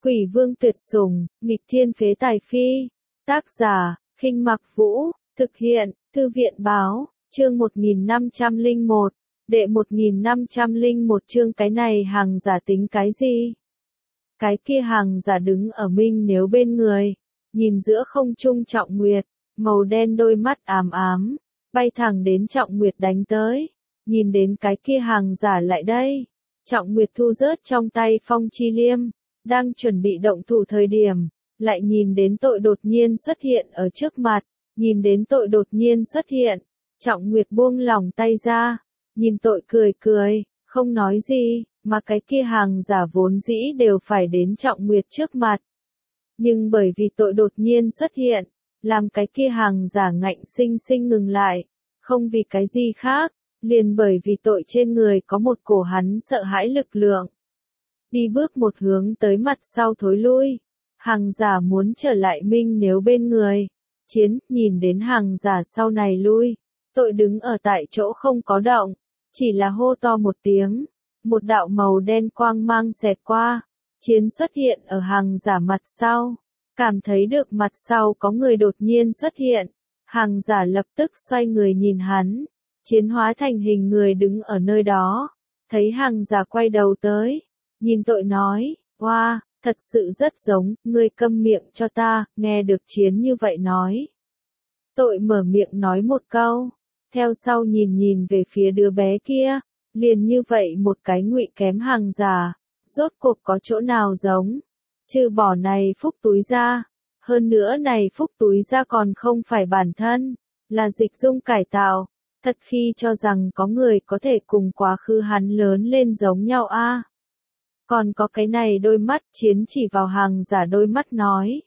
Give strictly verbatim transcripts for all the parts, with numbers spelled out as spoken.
Quỷ vương tuyệt sủng, nghịch thiên phế tài phi. Tác giả, Khinh Mặc Vũ, thực hiện, Thư viện báo, chương một nghìn năm trăm lẻ một, đệ một nghìn năm trăm lẻ một chương cái này hàng giả tính cái gì? Cái kia hàng giả đứng ở Minh Nếu bên người, nhìn giữa không trung Trọng Nguyệt, màu đen đôi mắt ám ám, bay thẳng đến Trọng Nguyệt đánh tới, nhìn đến cái kia hàng giả lại đây. Trọng Nguyệt thu rớt trong tay phong chi liêm, đang chuẩn bị động thủ thời điểm, lại nhìn đến tội đột nhiên xuất hiện ở trước mặt, nhìn đến tội đột nhiên xuất hiện, Trọng Nguyệt buông lỏng tay ra, nhìn tội cười cười, không nói gì, mà cái kia hàng giả vốn dĩ đều phải đến Trọng Nguyệt trước mặt. Nhưng bởi vì tội đột nhiên xuất hiện, làm cái kia hàng giả ngạnh sinh sinh ngừng lại, không vì cái gì khác, liền bởi vì tội trên người có một cổ hắn sợ hãi lực lượng. Đi bước một hướng tới mặt sau thối lui, hàng giả muốn trở lại Minh Nếu bên người, chiến, nhìn đến hàng giả sau này lui, tội đứng ở tại chỗ không có động, chỉ là hô to một tiếng, một đạo màu đen quang mang xẹt qua, chiến xuất hiện ở hàng giả mặt sau, cảm thấy được mặt sau có người đột nhiên xuất hiện, hàng giả lập tức xoay người nhìn hắn, chiến hóa thành hình người đứng ở nơi đó, thấy hàng giả quay đầu tới, nhìn tội nói, oa, thật sự rất giống, ngươi câm miệng cho ta, nghe được chiến như vậy nói. Tội mở miệng nói một câu, theo sau nhìn nhìn về phía đứa bé kia, liền như vậy một cái ngụy kém hàng giả, rốt cuộc có chỗ nào giống, trừ bỏ này phúc túi ra, hơn nữa này phúc túi ra còn không phải bản thân, là dịch dung cải tạo, thật khi cho rằng có người có thể cùng quá khứ hắn lớn lên giống nhau a. Còn có cái này đôi mắt, chiến chỉ vào hàng giả đôi mắt nói.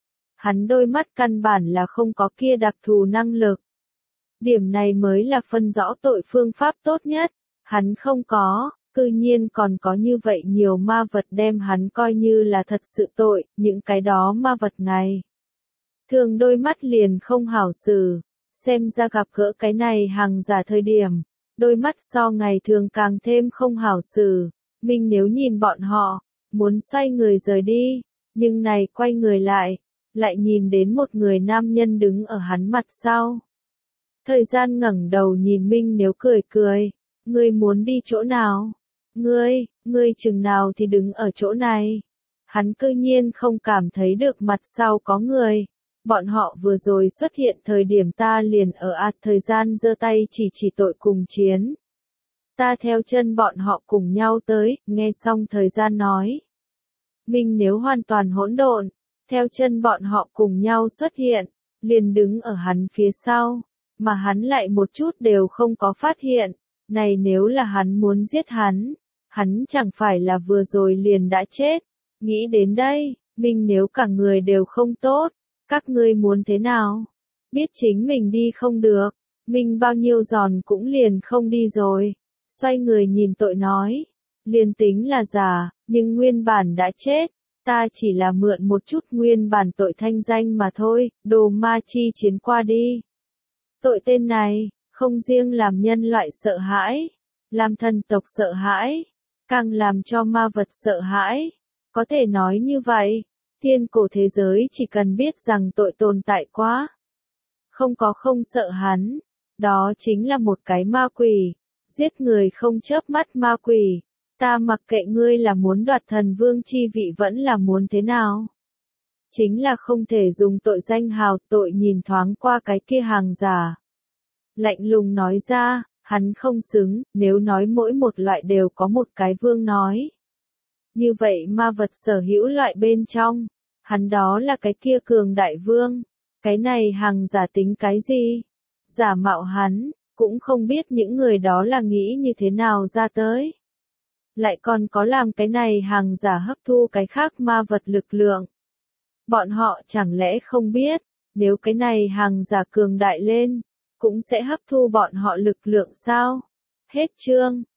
Hắn đôi mắt căn bản là không có kia đặc thù năng lực. Điểm này mới là phân rõ tội phương pháp tốt nhất, hắn không có, cư nhiên còn có như vậy nhiều ma vật đem hắn coi như là thật sự tội, những cái đó ma vật này. Thường đôi mắt liền không hảo xử, xem ra gặp gỡ cái này hàng giả thời điểm, đôi mắt so ngày thường càng thêm không hảo xử. Minh Nếu nhìn bọn họ, muốn xoay người rời đi, nhưng này quay người lại, lại nhìn đến một người nam nhân đứng ở hắn mặt sau. Thời gian ngẩng đầu nhìn Minh Nếu cười cười, ngươi muốn đi chỗ nào? Ngươi, ngươi chừng nào thì đứng ở chỗ này. Hắn cư nhiên không cảm thấy được mặt sau có người. Bọn họ vừa rồi xuất hiện thời điểm ta liền ở ạt thời gian giơ tay chỉ chỉ tội cùng chiến. Ta theo chân bọn họ cùng nhau tới, nghe xong thời gian nói. Minh Nếu hoàn toàn hỗn độn, theo chân bọn họ cùng nhau xuất hiện, liền đứng ở hắn phía sau, mà hắn lại một chút đều không có phát hiện, này nếu là hắn muốn giết hắn, hắn chẳng phải là vừa rồi liền đã chết. Nghĩ đến đây, Minh Nếu cả người đều không tốt, các ngươi muốn thế nào? Biết chính mình đi không được, mình bao nhiêu giòn cũng liền không đi rồi. Xoay người nhìn tội nói, liền tính là giả, nhưng nguyên bản đã chết, ta chỉ là mượn một chút nguyên bản tội thanh danh mà thôi, đồ ma chi chiến qua đi. Tội tên này, không riêng làm nhân loại sợ hãi, làm thần tộc sợ hãi, càng làm cho ma vật sợ hãi. Có thể nói như vậy, thiên cổ thế giới chỉ cần biết rằng tội tồn tại quá. Không có không sợ hắn, đó chính là một cái ma quỷ. Giết người không chớp mắt ma quỷ, ta mặc kệ ngươi là muốn đoạt thần vương chi vị vẫn là muốn thế nào. Chính là không thể dùng tội danh hào. Tội nhìn thoáng qua cái kia hàng giả. Lạnh lùng nói ra, hắn không xứng, nếu nói mỗi một loại đều có một cái vương nói. Như vậy ma vật sở hữu loại bên trong, hắn đó là cái kia cường đại vương, cái này hàng giả tính cái gì? Giả mạo hắn. Cũng không biết những người đó là nghĩ như thế nào ra tới. Lại còn có làm cái này hàng giả hấp thu cái khác ma vật lực lượng. Bọn họ chẳng lẽ không biết, nếu cái này hàng giả cường đại lên, cũng sẽ hấp thu bọn họ lực lượng sao? Hết chương.